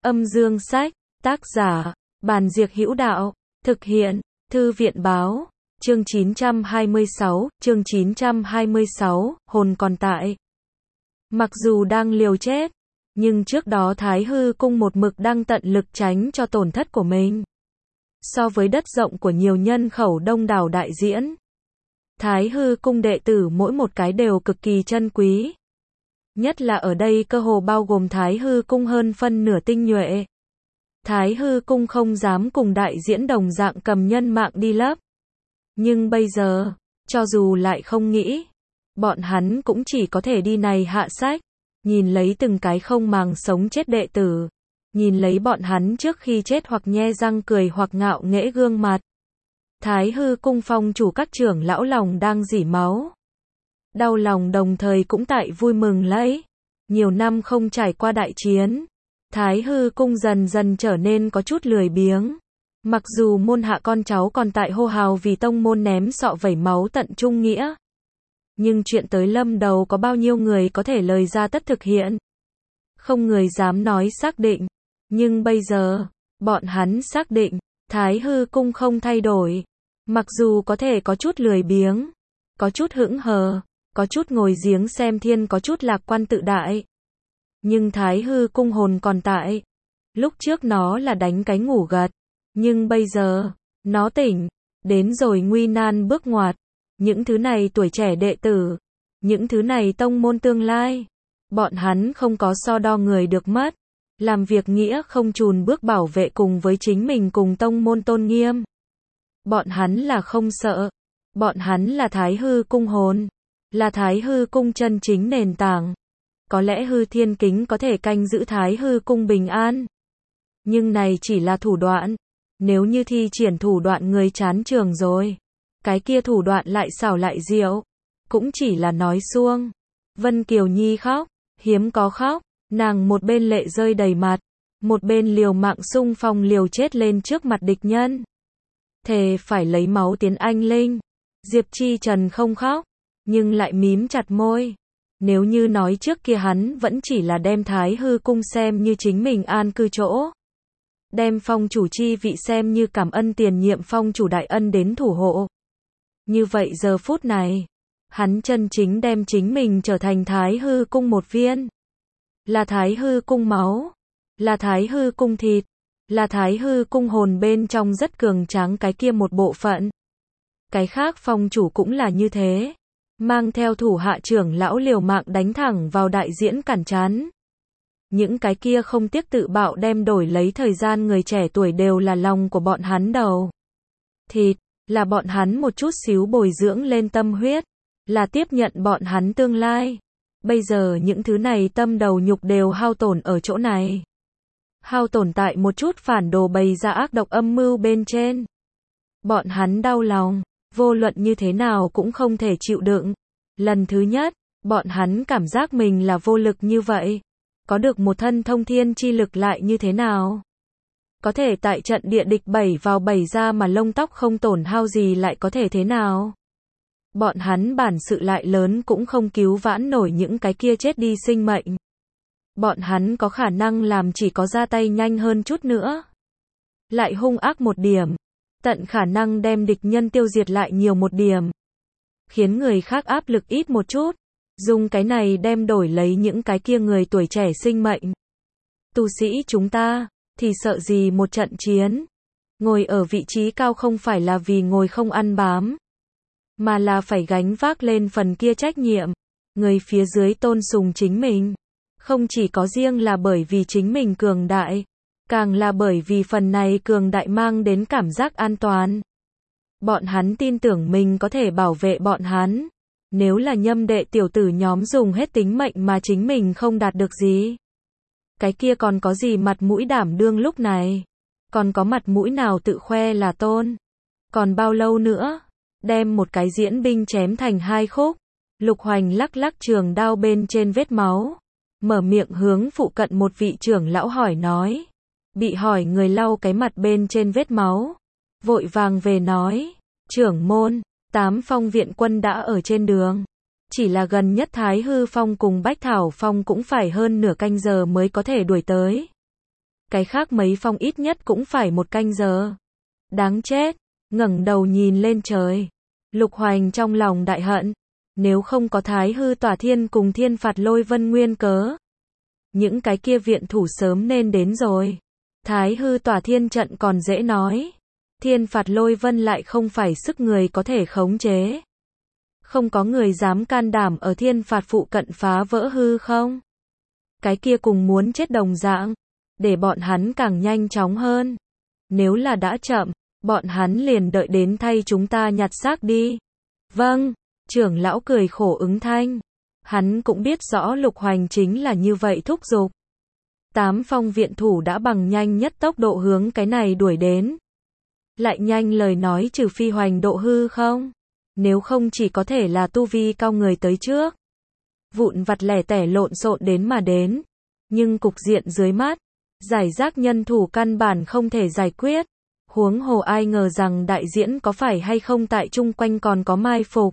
Âm dương sách, tác giả, Bàn Diệc Hữu Đạo, thực hiện, Thư viện báo, chương 926, hồn còn tại. Mặc dù đang liều chết, nhưng trước đó Thái Hư Cung một mực đang tận lực tránh cho tổn thất của mình. So với đất rộng của nhiều nhân khẩu đông đảo đại diễn, Thái Hư Cung đệ tử mỗi một cái đều cực kỳ chân quý. Nhất là ở đây cơ hồ bao gồm Thái Hư Cung hơn phân nửa tinh nhuệ. Thái Hư Cung không dám cùng đại diễn đồng dạng cầm nhân mạng đi lấp. Nhưng bây giờ, cho dù lại không nghĩ, bọn hắn cũng chỉ có thể đi này hạ sách, nhìn lấy từng cái không màng sống chết đệ tử, nhìn lấy bọn hắn trước khi chết hoặc nhe răng cười hoặc ngạo nghễ gương mặt. Thái Hư Cung phong chủ các trưởng lão lòng đang rỉ máu. Đau lòng đồng thời cũng tại vui mừng lấy. Nhiều năm không trải qua đại chiến, Thái Hư Cung dần dần trở nên có chút lười biếng. Mặc dù môn hạ con cháu còn tại hô hào vì tông môn ném sọ vẩy máu tận trung nghĩa, nhưng chuyện tới lâm đầu có bao nhiêu người có thể lời ra tất thực hiện. Không người dám nói xác định. Nhưng bây giờ, bọn hắn xác định, Thái Hư Cung không thay đổi. Mặc dù có thể có chút lười biếng, có chút hững hờ, có chút ngồi giếng xem thiên, có chút lạc quan tự đại. Nhưng Thái Hư Cung hồn còn tại. Lúc trước nó là đánh cái ngủ gật. Nhưng bây giờ, nó tỉnh. Đến rồi nguy nan bước ngoặt. Những thứ này tuổi trẻ đệ tử. Những thứ này tông môn tương lai. Bọn hắn không có so đo người được mất. Làm việc nghĩa không chùn bước bảo vệ cùng với chính mình cùng tông môn tôn nghiêm. Bọn hắn là không sợ. Bọn hắn là Thái Hư Cung hồn. Là Thái Hư Cung chân chính nền tảng. Có lẽ Hư Thiên Kính có thể canh giữ Thái Hư Cung bình an. Nhưng này chỉ là thủ đoạn. Nếu như thi triển thủ đoạn người chán trường rồi. Cái kia thủ đoạn lại xảo lại diệu. Cũng chỉ là nói suông. Vân Kiều Nhi khóc. Hiếm có khóc. Nàng một bên lệ rơi đầy mặt. Một bên liều mạng xung phong liều chết lên trước mặt địch nhân. Thề phải lấy máu tiến anh linh. Diệp Chi Trần không khóc. Nhưng lại mím chặt môi. Nếu như nói trước kia hắn vẫn chỉ là đem Thái Hư Cung xem như chính mình an cư chỗ. Đem phong chủ chi vị xem như cảm ân tiền nhiệm phong chủ đại ân đến thủ hộ. Như vậy giờ phút này, hắn chân chính đem chính mình trở thành Thái Hư Cung một viên. Là Thái Hư Cung máu. Là Thái Hư Cung thịt. Là Thái Hư Cung hồn bên trong rất cường tráng cái kia một bộ phận. Cái khác phong chủ cũng là như thế. Mang theo thủ hạ trưởng lão liều mạng đánh thẳng vào đại diễn cản chắn. Những cái kia không tiếc tự bạo đem đổi lấy thời gian người trẻ tuổi đều là lòng của bọn hắn đầu. Thịt, là bọn hắn một chút xíu bồi dưỡng lên tâm huyết. Là tiếp nhận bọn hắn tương lai. Bây giờ những thứ này tâm đầu nhục đều hao tổn ở chỗ này. Hao tổn tại một chút phản đồ bày ra ác độc âm mưu bên trên. Bọn hắn đau lòng. Vô luận như thế nào cũng không thể chịu đựng. Lần thứ nhất, bọn hắn cảm giác mình là vô lực như vậy. Có được một thân thông thiên chi lực lại như thế nào? Có thể tại trận địa địch 7 vào 7 ra mà lông tóc không tổn hao gì lại có thể thế nào? Bọn hắn bản sự lại lớn cũng không cứu vãn nổi những cái kia chết đi sinh mệnh. Bọn hắn có khả năng làm chỉ có ra tay nhanh hơn chút nữa. Lại hung ác một điểm. Tận khả năng đem địch nhân tiêu diệt lại nhiều một điểm. Khiến người khác áp lực ít một chút. Dùng cái này đem đổi lấy những cái kia người tuổi trẻ sinh mệnh. Tu sĩ chúng ta, thì sợ gì một trận chiến. Ngồi ở vị trí cao không phải là vì ngồi không ăn bám. Mà là phải gánh vác lên phần kia trách nhiệm. Người phía dưới tôn sùng chính mình. Không chỉ có riêng là bởi vì chính mình cường đại. Càng là bởi vì phần này cường đại mang đến cảm giác an toàn. Bọn hắn tin tưởng mình có thể bảo vệ bọn hắn. Nếu là nhâm đệ tiểu tử nhóm dùng hết tính mệnh mà chính mình không đạt được gì. Cái kia còn có gì mặt mũi đảm đương lúc này. Còn có mặt mũi nào tự khoe là tôn. Còn bao lâu nữa. Đem một cái diễn binh chém thành hai khúc. Lục Hoành lắc lắc trường đao bên trên vết máu. Mở miệng hướng phụ cận một vị trưởng lão hỏi nói. Bị hỏi người lau cái mặt bên trên vết máu. Vội vàng về nói. Trưởng môn, 8 phong viện quân đã ở trên đường. Chỉ là gần nhất Thái Hư Phong cùng Bách Thảo Phong cũng phải hơn nửa canh giờ mới có thể đuổi tới. Cái khác mấy phong ít nhất cũng phải 1 canh giờ. Đáng chết, ngẩng đầu nhìn lên trời. Lục Hoành trong lòng đại hận. Nếu không có Thái Hư Tỏa Thiên cùng Thiên Phạt Lôi Vân nguyên cớ, những cái kia viện thủ sớm nên đến rồi. Thái Hư Tỏa Thiên trận còn dễ nói. Thiên Phạt Lôi Vân lại không phải sức người có thể khống chế. Không có người dám can đảm ở Thiên Phạt phụ cận phá vỡ hư không. Cái kia cùng muốn chết đồng dạng. Để bọn hắn càng nhanh chóng hơn. Nếu là đã chậm, bọn hắn liền đợi đến thay chúng ta nhặt xác đi. Vâng, trưởng lão cười khổ ứng thanh. Hắn cũng biết rõ Lục Hoành chính là như vậy thúc giục. 8 phong viện thủ đã bằng nhanh nhất tốc độ hướng cái này đuổi đến. Lại nhanh lời nói trừ phi Hoành độ hư không. Nếu không chỉ có thể là tu vi cao người tới trước. Vụn vặt lẻ tẻ lộn xộn đến mà đến. Nhưng cục diện dưới mắt, giải rác nhân thủ căn bản không thể giải quyết. Huống hồ ai ngờ rằng đại diễn có phải hay không tại chung quanh còn có mai phục.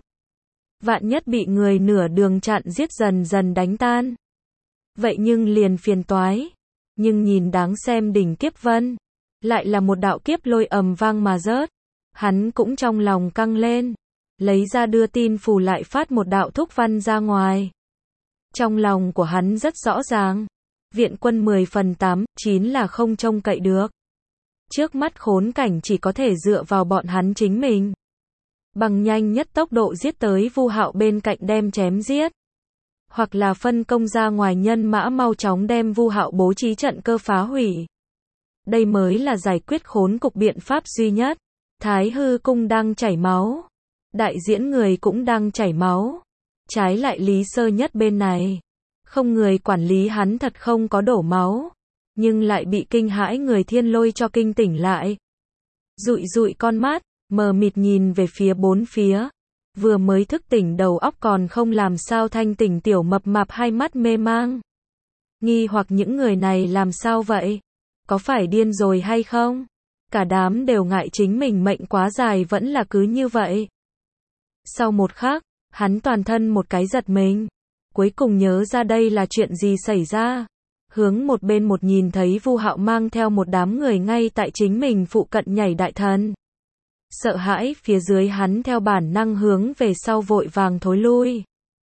Vạn nhất bị người nửa đường chặn giết dần dần đánh tan. Vậy nhưng liền phiền toái. Nhưng nhìn đáng xem đỉnh kiếp vân. Lại là một đạo kiếp lôi ầm vang mà rớt. Hắn cũng trong lòng căng lên. Lấy ra đưa tin phù lại phát một đạo thúc văn ra ngoài. Trong lòng của hắn rất rõ ràng. Viện quân 10/8, 9 là không trông cậy được. Trước mắt khốn cảnh chỉ có thể dựa vào bọn hắn chính mình. Bằng nhanh nhất tốc độ giết tới Vu Hạo bên cạnh đem chém giết. Hoặc là phân công ra ngoài nhân mã mau chóng đem Vu Hạo bố trí trận cơ phá hủy. Đây mới là giải quyết khốn cục biện pháp duy nhất. Thái Hư cung đang chảy máu. Đại diễn người cũng đang chảy máu. Trái lại Lý Sơ Nhất bên này. Không người quản lý hắn thật không có đổ máu. Nhưng lại bị kinh hãi người Thiên Lôi cho kinh tỉnh lại. Dụi dụi con mắt, mờ mịt nhìn về phía bốn phía. Vừa mới thức tỉnh đầu óc còn không làm sao thanh tỉnh tiểu mập mạp hai mắt mê mang. Nghi hoặc những người này làm sao vậy? Có phải điên rồi hay không? Cả đám đều ngại chính mình mệnh quá dài vẫn là cứ như vậy. Sau một khắc, hắn toàn thân một cái giật mình. Cuối cùng nhớ ra đây là chuyện gì xảy ra. Hướng một bên một nhìn thấy Vu Hạo mang theo một đám người ngay tại chính mình phụ cận nhảy đại thần. Sợ hãi phía dưới hắn theo bản năng hướng về sau vội vàng thối lui.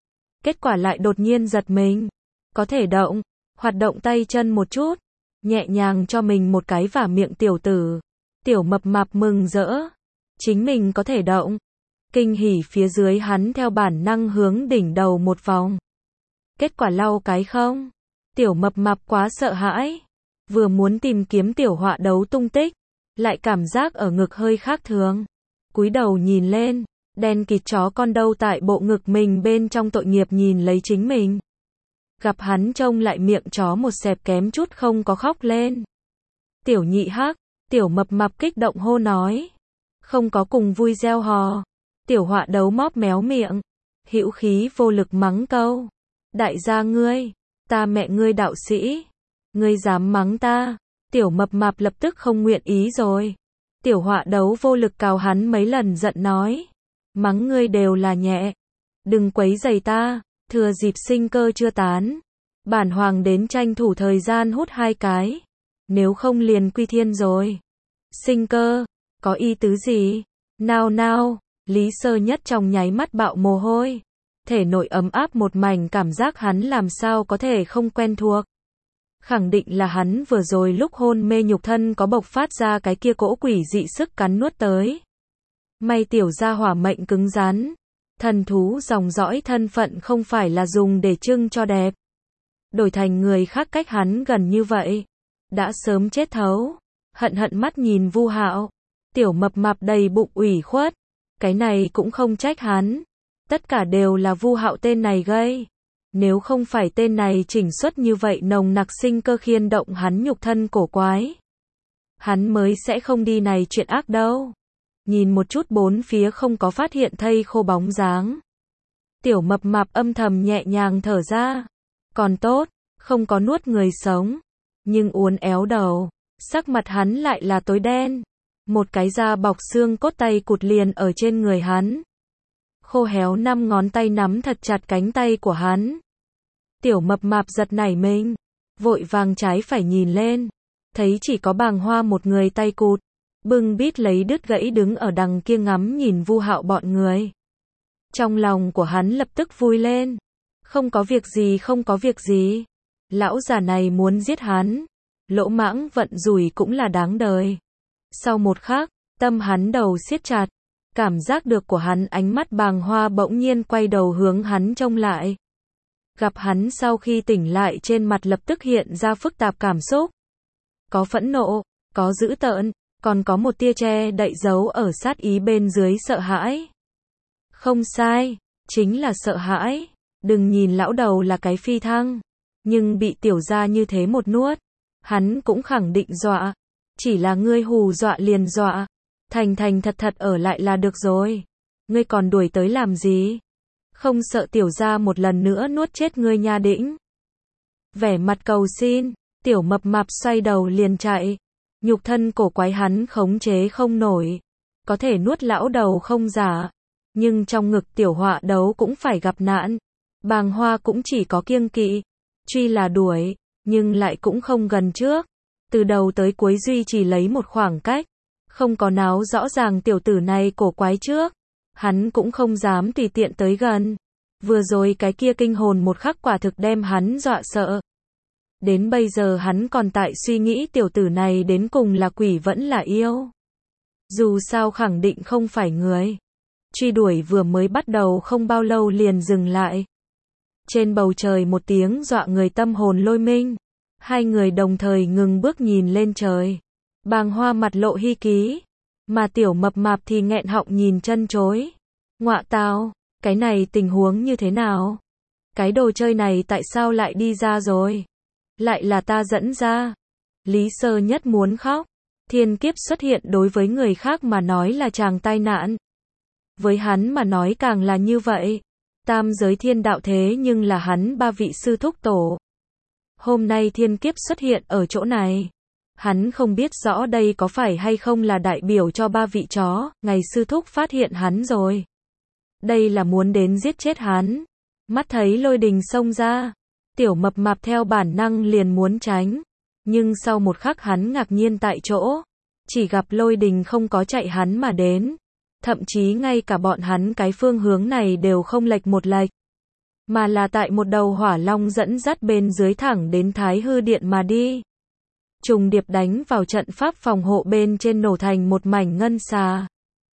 Kết quả lại đột nhiên giật mình. Có thể động, hoạt động tay chân một chút. Nhẹ nhàng cho mình một cái vả miệng tiểu tử. Tiểu mập mạp mừng rỡ. Chính mình có thể động. Kinh hỉ phía dưới hắn theo bản năng hướng đỉnh đầu một vòng. Kết quả lau cái không. Tiểu mập mạp quá sợ hãi. Vừa muốn tìm kiếm tiểu họa đấu tung tích. Lại cảm giác ở ngực hơi khác thường. Cúi đầu nhìn lên. Đen kịt chó con đâu tại bộ ngực mình bên trong tội nghiệp nhìn lấy chính mình. Gặp hắn trông lại miệng chó một xẹp kém chút không có khóc lên. Tiểu nhị hắc. Tiểu mập mạp kích động hô nói. Không có cùng vui reo hò. Tiểu họa đấu móp méo miệng. Hữu khí vô lực mắng câu. Đại gia ngươi. Ta mẹ ngươi đạo sĩ. Ngươi dám mắng ta. Tiểu mập mạp lập tức không nguyện ý rồi. Tiểu họa đấu vô lực cào hắn mấy lần giận nói. Mắng ngươi đều là nhẹ. Đừng quấy rầy ta. Thừa dịp sinh cơ chưa tán. Bản hoàng đến tranh thủ thời gian hút 2 cái. Nếu không liền quy thiên rồi. Sinh cơ. Có ý tứ gì? Nào nào. Lý Sơ Nhất trong nháy mắt bạo mồ hôi. Thể nội ấm áp một mảnh cảm giác hắn làm sao có thể không quen thuộc. Khẳng định là hắn vừa rồi lúc hôn mê nhục thân có bộc phát ra cái kia cỗ quỷ dị sức cắn nuốt tới. May tiểu gia hỏa mệnh cứng rắn. Thần thú dòng dõi thân phận không phải là dùng để trưng cho đẹp. Đổi thành người khác cách hắn gần như vậy. Đã sớm chết thấu. Hận hận mắt nhìn Vu Hạo. Tiểu mập mạp đầy bụng ủy khuất. Cái này cũng không trách hắn. Tất cả đều là Vu Hạo tên này gây. Nếu không phải tên này chỉnh xuất như vậy nồng nặc sinh cơ khiên động hắn nhục thân cổ quái. Hắn mới sẽ không đi này chuyện ác đâu. Nhìn một chút bốn phía không có phát hiện thây khô bóng dáng. Tiểu mập mạp âm thầm nhẹ nhàng thở ra. Còn tốt, không có nuốt người sống. Nhưng uốn éo đầu, sắc mặt hắn lại là tối đen. Một cái da bọc xương cốt tay cụt liền ở trên người hắn. Khô héo 5 ngón tay nắm thật chặt cánh tay của hắn. Tiểu mập mạp giật nảy mình. Vội vàng trái phải nhìn lên. thấy chỉ có Bàng Hoa một người tay cụt, bưng bít lấy đứt gãy đứng ở đằng kia ngắm nhìn Vu Hạo bọn người. Trong lòng của hắn lập tức vui lên. Không có việc gì, không có việc gì. Lão già này muốn giết hắn. Lỗ Mãng vận rủi cũng là đáng đời. Sau một khắc, tâm hắn đầu siết chặt. Cảm giác được của hắn, ánh mắt Bàng Hoa bỗng nhiên quay đầu hướng hắn trông lại. Gặp hắn sau khi tỉnh lại, trên mặt lập tức hiện ra phức tạp cảm xúc. Có phẫn nộ, có dữ tợn, còn có một tia che đậy giấu ở sát ý bên dưới sợ hãi. Không sai, chính là sợ hãi. Đừng nhìn lão đầu là cái phi thăng, nhưng bị tiểu gia như thế một nuốt, hắn cũng khẳng định dọa. Chỉ là ngươi hù dọa liền dọa, thành thành thật thật ở lại là được rồi. Ngươi còn đuổi tới làm gì? Không sợ tiểu gia một lần nữa nuốt chết ngươi nha đĩnh. Vẻ mặt cầu xin, tiểu mập mạp xoay đầu liền chạy. Nhục thân cổ quái hắn khống chế không nổi. Có thể nuốt lão đầu không giả, nhưng trong ngực tiểu họa đấu cũng phải gặp nạn. Bàng Hoa cũng chỉ có kiêng kỵ, truy là đuổi, nhưng lại cũng không gần trước. Từ đầu tới cuối duy trì lấy một khoảng cách, không có náo rõ ràng tiểu tử này cổ quái trước. Hắn cũng không dám tùy tiện tới gần. Vừa rồi cái kia kinh hồn một khắc quả thực đem hắn dọa sợ. Đến bây giờ hắn còn tại suy nghĩ tiểu tử này đến cùng là quỷ vẫn là yêu. Dù sao khẳng định không phải người. Truy đuổi vừa mới bắt đầu không bao lâu liền dừng lại. Trên bầu trời một tiếng dọa người tâm hồn lôi minh. Hai người đồng thời ngừng bước nhìn lên trời. Bàng Hoa mặt lộ hi ký, mà tiểu mập mạp thì nghẹn họng nhìn chân chối. Ngọa tào, cái này tình huống như thế nào? Cái đồ chơi này tại sao lại đi ra rồi? Lại là ta dẫn ra. Lý Sơ Nhất muốn khóc. Thiên kiếp xuất hiện đối với người khác mà nói là chàng tai nạn. Với hắn mà nói càng là như vậy. Tam giới thiên đạo thế nhưng là hắn ba vị sư thúc tổ. Hôm nay thiên kiếp xuất hiện ở chỗ này. Hắn không biết rõ đây có phải hay không là đại biểu cho ba vị chó, ngày sư thúc phát hiện hắn rồi. Đây là muốn đến giết chết hắn. Mắt thấy lôi đình xông ra. Tiểu mập mạp theo bản năng liền muốn tránh. Nhưng sau một khắc hắn ngạc nhiên tại chỗ. Chỉ gặp lôi đình không có chạy hắn mà đến. Thậm chí ngay cả bọn hắn cái phương hướng này đều không lệch một lệch. Mà là tại một đầu hỏa long dẫn dắt bên dưới thẳng đến Thái Hư Điện mà đi. Trùng điệp đánh vào trận pháp phòng hộ bên trên nổ thành một mảnh ngân xà.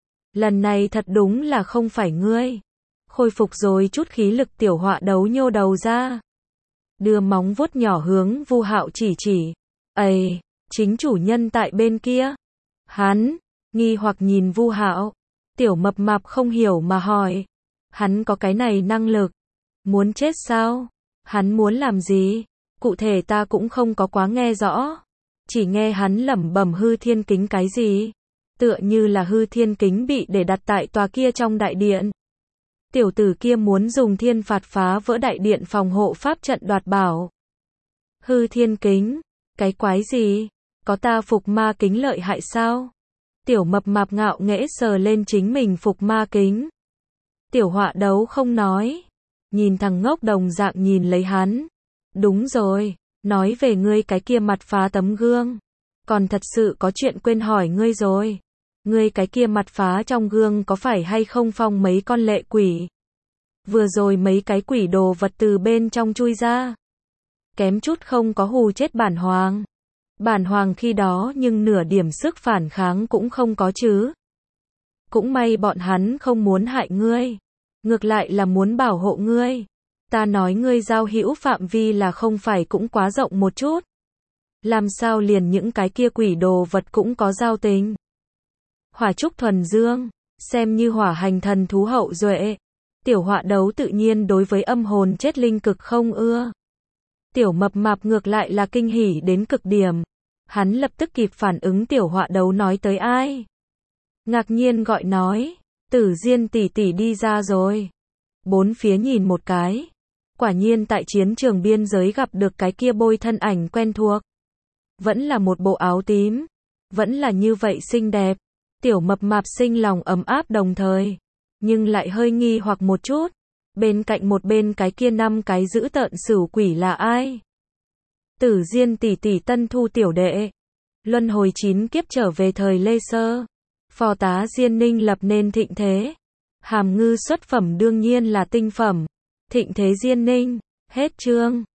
Lần này thật đúng là không phải ngươi. Khôi phục rồi chút khí lực tiểu họa đấu nhô đầu ra. Đưa móng vuốt nhỏ hướng Vu Hạo chỉ. Ây, chính chủ nhân tại bên kia. Hắn, nghi hoặc nhìn Vu Hạo. Tiểu mập mạp không hiểu mà hỏi. Hắn có cái này năng lực. Muốn chết sao? Hắn muốn làm gì? Cụ thể ta cũng không có quá nghe rõ. Chỉ nghe hắn lẩm bẩm hư thiên kính cái gì. Tựa như là hư thiên kính bị để đặt tại tòa kia trong đại điện. Tiểu tử kia muốn dùng thiên phạt phá vỡ đại điện phòng hộ pháp trận đoạt bảo. Hư thiên kính? Cái quái gì? Có ta phục ma kính lợi hại sao? Tiểu mập mạp ngạo nghễ sờ lên chính mình phục ma kính. Tiểu họa đấu không nói. Nhìn thằng ngốc đồng dạng nhìn lấy hắn. Đúng rồi, nói về ngươi cái kia mặt phá tấm gương. Còn thật sự có chuyện quên hỏi ngươi rồi. Ngươi cái kia mặt phá trong gương có phải hay không phong mấy con lệ quỷ? Vừa rồi mấy cái quỷ đồ vật từ bên trong chui ra. Kém chút không có hù chết bản hoàng. Bản hoàng khi đó nhưng nửa điểm sức phản kháng cũng không có chứ. Cũng may bọn hắn không muốn hại ngươi. Ngược lại là muốn bảo hộ ngươi. Ta nói ngươi giao hữu phạm vi là không phải cũng quá rộng một chút. Làm sao liền những cái kia quỷ đồ vật cũng có giao tình. Hỏa trúc thuần dương, xem như hỏa hành thần thú hậu duệ. Tiểu họa đấu tự nhiên đối với âm hồn chết linh cực không ưa. Tiểu mập mạp ngược lại là kinh hỉ đến cực điểm. Hắn lập tức kịp phản ứng tiểu họa đấu nói tới ai. Ngạc nhiên gọi nói, Tử Diên tỷ tỷ đi ra rồi. Bốn phía nhìn một cái. Quả nhiên tại chiến trường biên giới gặp được cái kia bôi thân ảnh quen thuộc. Vẫn là một bộ áo tím. Vẫn là như vậy xinh đẹp. Tiểu mập mạp sinh lòng ấm áp đồng thời. Nhưng lại hơi nghi hoặc một chút. Bên cạnh một bên cái kia năm cái dữ tợn sửu quỷ là ai? Tử Diên tỷ tỷ tân thu tiểu đệ. luân hồi 9 kiếp trở về thời Lê Sơ. Phò tá Diên Ninh lập nên thịnh thế. Hàm Ngư xuất phẩm đương nhiên là tinh phẩm. Thịnh thế Diên Ninh. Hết chương.